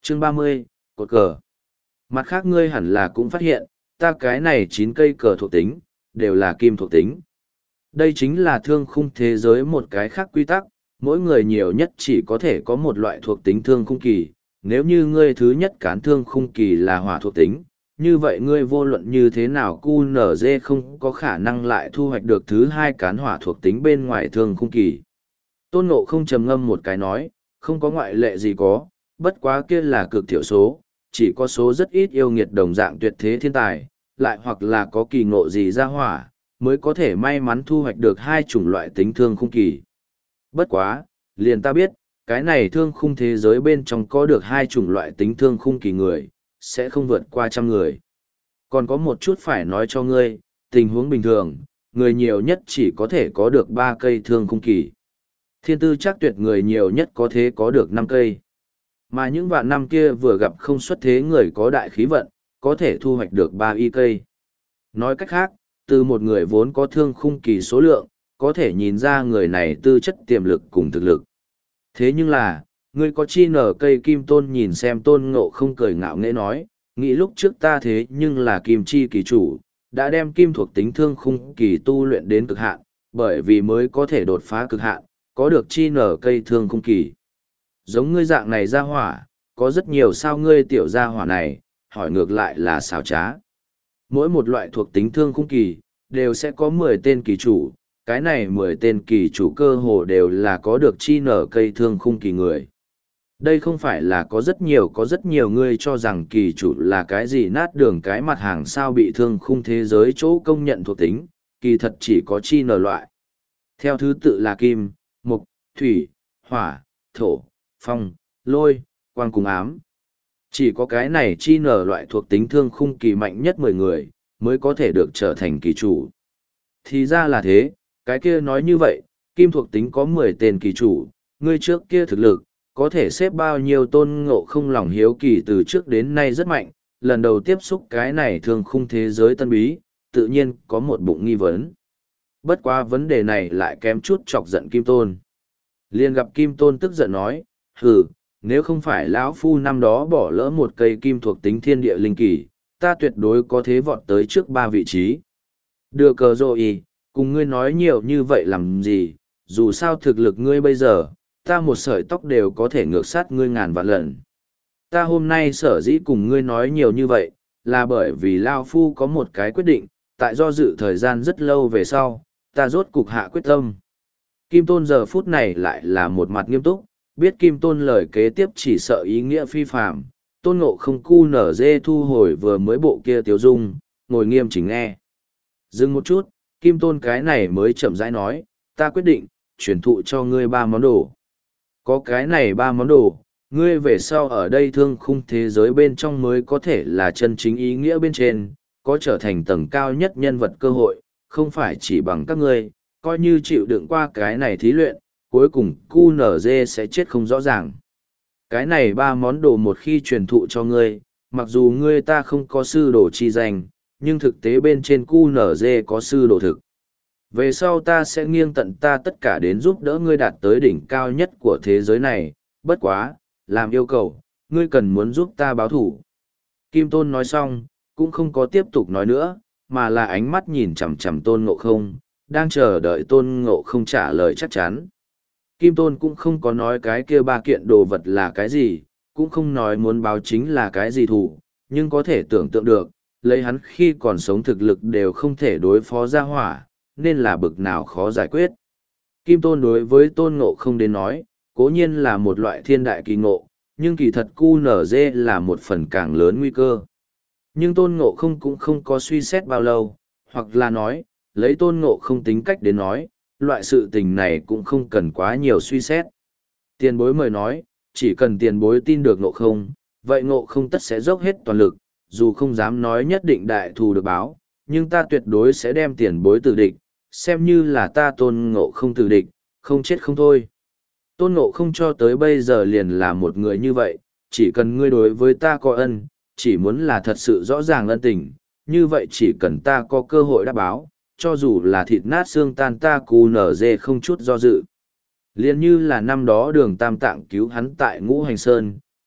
Chương 30, cột cờ. Mặt khác ngươi hẳn là cũng phát hiện, ta cái này 9 cây cờ thuộc tính, đều là kim thuộc tính. Đây chính là thương khung thế giới một cái khác quy tắc, mỗi người nhiều nhất chỉ có thể có một loại thuộc tính thương khung kỳ. Nếu như ngươi thứ nhất cán thương khung kỳ là hỏa thuộc tính, như vậy ngươi vô luận như thế nào QNZ không có khả năng lại thu hoạch được thứ hai cán hỏa thuộc tính bên ngoài thương khung kỳ. Tôn Ngộ không trầm ngâm một cái nói, không có ngoại lệ gì có, bất quá kia là cực thiểu số, chỉ có số rất ít yêu nghiệt đồng dạng tuyệt thế thiên tài, lại hoặc là có kỳ ngộ gì ra hỏa, mới có thể may mắn thu hoạch được hai chủng loại tính thương khung kỳ. Bất quá, liền ta biết, cái này thương khung thế giới bên trong có được hai chủng loại tính thương khung kỳ người, sẽ không vượt qua 100 người. Còn có một chút phải nói cho ngươi, tình huống bình thường, người nhiều nhất chỉ có thể có được 3 cây thương khung kỳ. Thiên tư chắc tuyệt người nhiều nhất có thể có được 5 cây. Mà những vạn năm kia vừa gặp không xuất thế người có đại khí vận, có thể thu hoạch được 3 y cây. Nói cách khác, từ một người vốn có thương khung kỳ số lượng, có thể nhìn ra người này tư chất tiềm lực cùng thực lực. Thế nhưng là, ngươi có chi nở cây kim tôn nhìn xem Tôn Ngộ không cười ngạo nghễ nói, nghĩ lúc trước ta thế nhưng là kim chi kỳ chủ, đã đem kim thuộc tính thương khung kỳ tu luyện đến cực hạn, bởi vì mới có thể đột phá cực hạn, có được chi nở cây thương khung kỳ. Giống ngươi dạng này ra hỏa, có rất nhiều sao ngươi tiểu ra hỏa này, hỏi ngược lại là xảo trá. Mỗi một loại thuộc tính thương khung kỳ, đều sẽ có 10 tên kỳ chủ, cái này 10 tên kỳ chủ cơ hồ đều là có được chi nở cây thương khung kỳ người. Đây không phải là có rất nhiều người cho rằng kỳ chủ là cái gì nát đường cái mặt hàng sao bị thương khung thế giới chỗ công nhận thuộc tính, kỳ thật chỉ có chi nở loại. Theo thứ tự là kim, mộc, thủy, hỏa, thổ, phong, lôi, quang cùng ám. Chỉ có cái này chi nở loại thuộc tính thương khung kỳ mạnh nhất 10 người, mới có thể được trở thành kỳ chủ. Thì ra là thế, cái kia nói như vậy, kim thuộc tính có 10 tên kỳ chủ, ngươi trước kia thực lực, có thể xếp bao nhiêu Tôn Ngộ không lòng hiếu kỳ từ trước đến nay rất mạnh, lần đầu tiếp xúc cái này thương khung thế giới tân bí, tự nhiên có một bụng nghi vấn. Bất quá vấn đề này lại kém chút chọc giận Kim Tôn. Liền gặp Kim Tôn tức giận nói, hừ, nếu không phải lão phu năm đó bỏ lỡ một cây kim thuộc tính thiên địa linh kỳ, ta tuyệt đối có thế vọt tới trước 3 vị trí. Đưa cờ rồi, cùng ngươi nói nhiều như vậy làm gì, dù sao thực lực ngươi bây giờ, ta một sợi tóc đều có thể ngược sát ngươi ngàn vạn lần. Ta hôm nay sở dĩ cùng ngươi nói nhiều như vậy, là bởi vì Lao Phu có một cái quyết định, tại do dự thời gian rất lâu về sau, ta rốt cục hạ quyết tâm. Kim Tôn giờ phút này lại là một mặt nghiêm túc, biết Kim Tôn lời kế tiếp chỉ sợ ý nghĩa phi phạm, Tôn Ngộ không cu nở dê thu hồi vừa mới bộ kia tiêu dung, ngồi nghiêm chỉnh nghe. Dừng một chút, Kim Tôn cái này mới chậm rãi nói, ta quyết định, truyền thụ cho ngươi 3 món đồ. Có cái này 3 món đồ, ngươi về sau ở đây thương khung thế giới bên trong mới có thể là chân chính ý nghĩa bên trên, có trở thành tầng cao nhất nhân vật cơ hội, không phải chỉ bằng các ngươi, coi như chịu đựng qua cái này thí luyện, cuối cùng QNZ sẽ chết không rõ ràng. Cái này 3 món đồ một khi truyền thụ cho ngươi, mặc dù ngươi ta không có sư đồ chi danh, nhưng thực tế bên trên QNZ có sư đồ thực. Về sau ta sẽ nghiêng tận ta tất cả đến giúp đỡ ngươi đạt tới đỉnh cao nhất của thế giới này, bất quá, làm yêu cầu, ngươi cần muốn giúp ta báo thủ. Kim Tôn nói xong, cũng không có tiếp tục nói nữa, mà là ánh mắt nhìn chằm chằm Tôn Ngộ không, đang chờ đợi Tôn Ngộ không trả lời chắc chắn. Kim Tôn cũng không có nói cái kia 3 kiện đồ vật là cái gì, cũng không nói muốn báo chính là cái gì thủ, nhưng có thể tưởng tượng được, lấy hắn khi còn sống thực lực đều không thể đối phó ra hỏa, nên là bực nào khó giải quyết. Kim Tôn đối với Tôn Ngộ không đến nói, cố nhiên là một loại thiên đại kỳ ngộ, nhưng kỳ thật QNZ là một phần càng lớn nguy cơ. Nhưng Tôn Ngộ không cũng không có suy xét bao lâu, hoặc là nói, lấy Tôn Ngộ không tính cách đến nói, loại sự tình này cũng không cần quá nhiều suy xét. Tiền bối mời nói, chỉ cần tiền bối tin được Ngộ không, vậy Ngộ không tất sẽ dốc hết toàn lực, dù không dám nói nhất định đại thù được báo, nhưng ta tuyệt đối sẽ đem tiền bối tử địch, xem như là ta Tôn Ngộ không tử địch, không chết không thôi. Tôn Ngộ không cho tới bây giờ liền là một người như vậy, chỉ cần ngươi đối với ta có ân, chỉ muốn là thật sự rõ ràng ân tình, như vậy chỉ cần ta có cơ hội đáp báo, cho dù là thịt nát xương tan ta cù nở dê không chút do dự. Liên như là năm đó Đường Tam Tạng cứu hắn tại Ngũ Hành Sơn,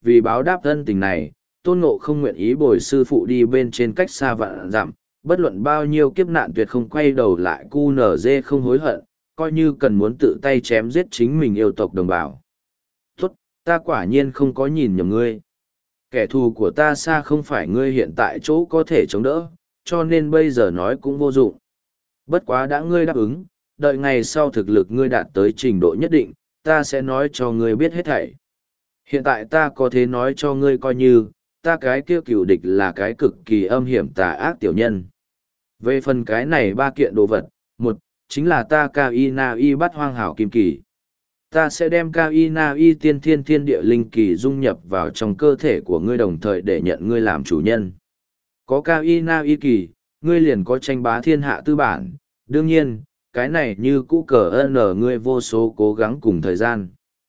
vì báo đáp ân tình này, Tôn Ngộ không nguyện ý bồi sư phụ đi bên trên cách xa vạn dặm, bất luận bao nhiêu kiếp nạn tuyệt không quay đầu lại cu nở dê không hối hận, coi như cần muốn tự tay chém giết chính mình yêu tộc đồng bào. Tốt, ta quả nhiên không có nhìn nhầm ngươi. Kẻ thù của ta xa không phải ngươi hiện tại chỗ có thể chống đỡ, cho nên bây giờ nói cũng vô dụng. Bất quá đã ngươi đáp ứng, đợi ngày sau thực lực ngươi đạt tới trình độ nhất định, ta sẽ nói cho ngươi biết hết thảy. Hiện tại ta có thể nói cho ngươi coi như, ta cái kia cựu địch là cái cực kỳ âm hiểm tà ác tiểu nhân. Về phần cái này ba kiện đồ vật, một, chính là ta Kai-Na-I bắt hoang hảo kim kỳ. Ta sẽ đem Kai-Na-I tiên thiên thiên địa linh kỳ dung nhập vào trong cơ thể của ngươi đồng thời để nhận ngươi làm chủ nhân. Có Kai-Na-I kỳ, ngươi liền có tranh bá thiên hạ tư bản. Đương nhiên, cái này như cũ cờ ơn ngươi vô số cố gắng cùng thời gian.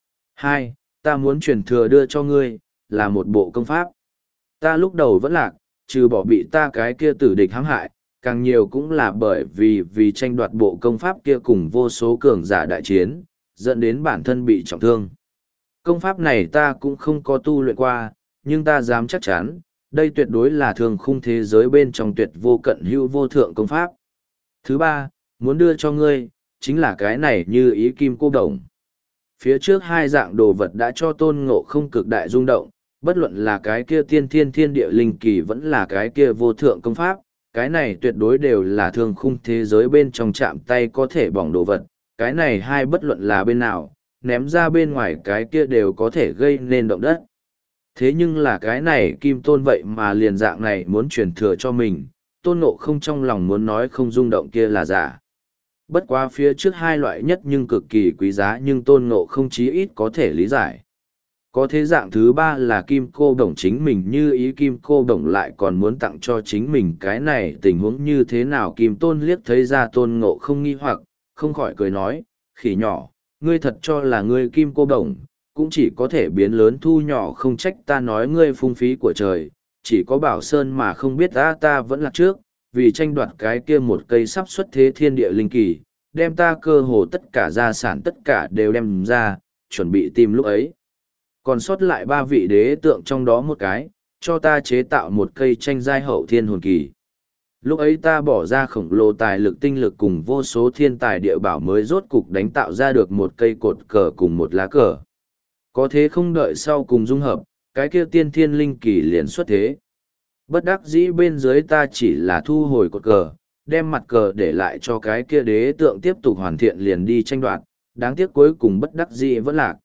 Hai, ta muốn truyền thừa đưa cho ngươi, là một bộ công pháp. Ta lúc đầu vẫn lạc, trừ bỏ bị ta cái kia tử địch hãm hại, càng nhiều cũng là bởi vì tranh đoạt bộ công pháp kia cùng vô số cường giả đại chiến, dẫn đến bản thân bị trọng thương. Công pháp này ta cũng không có tu luyện qua, nhưng ta dám chắc chắn, đây tuyệt đối là thường khung thế giới bên trong tuyệt vô cận hữu vô thượng công pháp. Thứ ba, muốn đưa cho ngươi, chính là cái này như ý kim cô đồng. Phía trước hai dạng đồ vật đã cho Tôn Ngộ không cực đại rung động, bất luận là cái kia tiên thiên thiên địa linh kỳ vẫn là cái kia vô thượng công pháp, cái này tuyệt đối đều là thường khung thế giới bên trong chạm tay có thể bỏng đồ vật, cái này hai bất luận là bên nào, ném ra bên ngoài cái kia đều có thể gây nên động đất. Thế nhưng là cái này Kim Tôn vậy mà liền dạng này muốn truyền thừa cho mình, Tôn Ngộ không trong lòng muốn nói không rung động kia là giả. Bất quá phía trước hai loại nhất nhưng cực kỳ quý giá nhưng Tôn Ngộ không chí ít có thể lý giải. Có thế dạng thứ ba là kim cô đồng chính mình như ý kim cô đồng lại còn muốn tặng cho chính mình cái này tình huống như thế nào Kim Tôn liếc thấy ra Tôn Ngộ không nghi hoặc, không khỏi cười nói, khỉ nhỏ, ngươi thật cho là ngươi kim cô đồng, cũng chỉ có thể biến lớn thu nhỏ không trách ta nói ngươi phung phí của trời, chỉ có Bảo Sơn mà không biết ta vẫn là trước, vì tranh đoạt cái kia một cây sắp xuất thế thiên địa linh kỳ, đem ta cơ hồ tất cả gia sản tất cả đều đem ra, chuẩn bị tìm lúc ấy. Còn sót lại ba vị đế tượng trong đó một cái, cho ta chế tạo một cây tranh giai hậu thiên hồn kỳ. Lúc ấy ta bỏ ra khổng lồ tài lực tinh lực cùng vô số thiên tài địa bảo mới rốt cục đánh tạo ra được một cây cột cờ cùng một lá cờ. Có thế không đợi sau cùng dung hợp, cái kia tiên thiên linh kỳ liền xuất thế. Bất đắc dĩ bên dưới ta chỉ là thu hồi cột cờ, đem mặt cờ để lại cho cái kia đế tượng tiếp tục hoàn thiện liền đi tranh đoạt, đáng tiếc cuối cùng bất đắc dĩ vẫn lạc.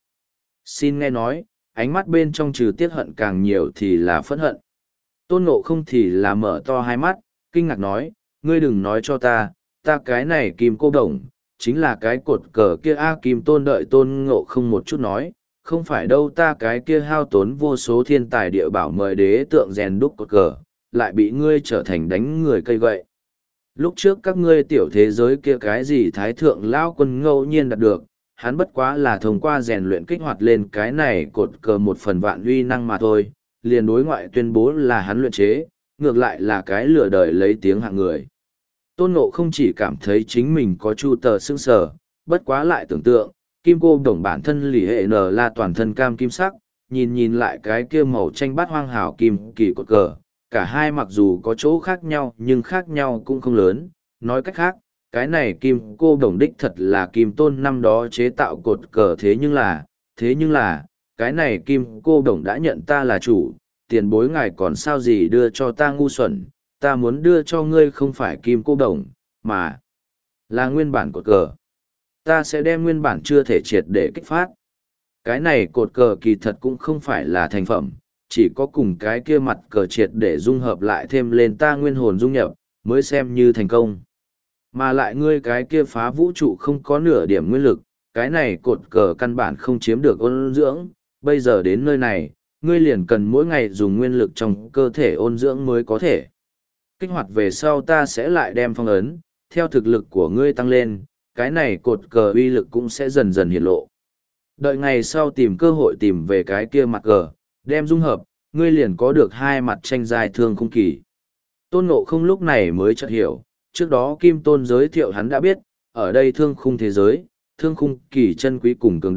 Xin nghe nói, ánh mắt bên trong trừ tiếc hận càng nhiều thì là phẫn hận. Tôn Ngộ không thì là mở to hai mắt, kinh ngạc nói, ngươi đừng nói cho ta cái này kim cô đồng, chính là cái cột cờ kia Kim Tôn đợi Tôn Ngộ không một chút nói, không phải đâu ta cái kia hao tốn vô số thiên tài địa bảo mời đế tượng rèn đúc cột cờ, lại bị ngươi trở thành đánh người cây gậy. Lúc trước các ngươi tiểu thế giới kia cái gì thái thượng lão quân ngẫu nhiên đạt được, hắn bất quá là thông qua rèn luyện kích hoạt lên cái này cột cờ một phần vạn uy năng mà thôi, liền đối ngoại tuyên bố là hắn luyện chế, ngược lại là cái lừa đời lấy tiếng hạng người. Tôn Ngộ không chỉ cảm thấy chính mình có chu tờ sững sờ, bất quá lại tưởng tượng, kim cô đồng bản thân lì hệ nở là toàn thân cam kim sắc, nhìn lại cái kia màu tranh bát hoang hảo kim kỳ cột cờ, cả hai mặc dù có chỗ khác nhau nhưng khác nhau cũng không lớn, nói cách khác, cái này kim cô đồng đích thật là Kim Tôn năm đó chế tạo cột cờ thế nhưng là, cái này kim cô đồng đã nhận ta là chủ, tiền bối ngài còn sao gì đưa cho ta ngu xuẩn, ta muốn đưa cho ngươi không phải kim cô đồng, mà là nguyên bản cột cờ. Ta sẽ đem nguyên bản chưa thể triệt để kích phát. Cái này cột cờ kỳ thật cũng không phải là thành phẩm, chỉ có cùng cái kia mặt cờ triệt để dung hợp lại thêm lên ta nguyên hồn dung nhập, mới xem như thành công. Mà lại ngươi cái kia phá vũ trụ không có nửa điểm nguyên lực, cái này cột cờ căn bản không chiếm được ôn dưỡng, bây giờ đến nơi này, ngươi liền cần mỗi ngày dùng nguyên lực trong cơ thể ôn dưỡng mới có thể. Kích hoạt về sau ta sẽ lại đem phong ấn, theo thực lực của ngươi tăng lên, cái này cột cờ uy lực cũng sẽ dần dần hiển lộ. Đợi ngày sau tìm cơ hội tìm về cái kia mặt cờ, đem dung hợp, ngươi liền có được hai mặt tranh dài thương khung kỳ. Tôn Ngộ không lúc này mới chợt hiểu, trước đó Kim Tôn giới thiệu hắn đã biết, ở đây thương khung thế giới, thương khung kỳ chân quý cùng cường đại,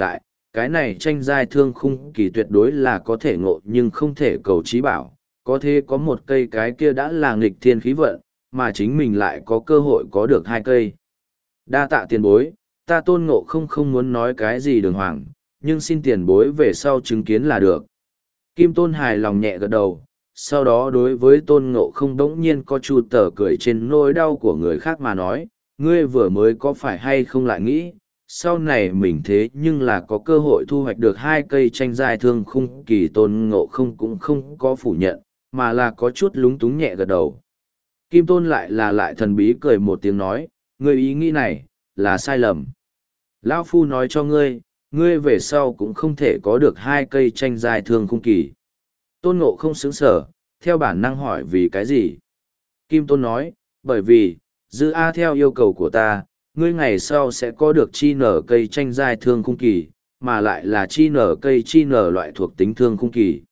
Cái này tranh giai thương khung kỳ tuyệt đối là có thể ngộ nhưng không thể cầu trí bảo, có thế có một cây cái kia đã là nghịch thiên khí vận, mà chính mình lại có cơ hội có được hai cây. Đa tạ tiền bối, ta Tôn Ngộ không muốn nói cái gì đường hoàng, nhưng xin tiền bối về sau chứng kiến là được. Kim Tôn hài lòng nhẹ gật đầu, sau đó đối với Tôn Ngộ không đống nhiên có chu tờ cười trên nỗi đau của người khác mà nói, ngươi vừa mới có phải hay không lại nghĩ, sau này mình thế nhưng là có cơ hội thu hoạch được hai cây tranh giai thương khung kỳ. Tôn Ngộ không cũng không có phủ nhận, mà là có chút lúng túng nhẹ gật đầu. Kim Tôn lại thần bí cười một tiếng nói, ngươi ý nghĩ này, là sai lầm. Lão Phu nói cho ngươi, ngươi về sau cũng không thể có được hai cây tranh giai thương khung kỳ. Tôn Ngộ không sững sở, theo bản năng hỏi vì cái gì? Kim Tôn nói, bởi vì, Dư A theo yêu cầu của ta, ngươi ngày sau sẽ có được chi nở cây tranh giai thương khung kỳ, mà lại là chi nở cây chi nở loại thuộc tính thương khung kỳ.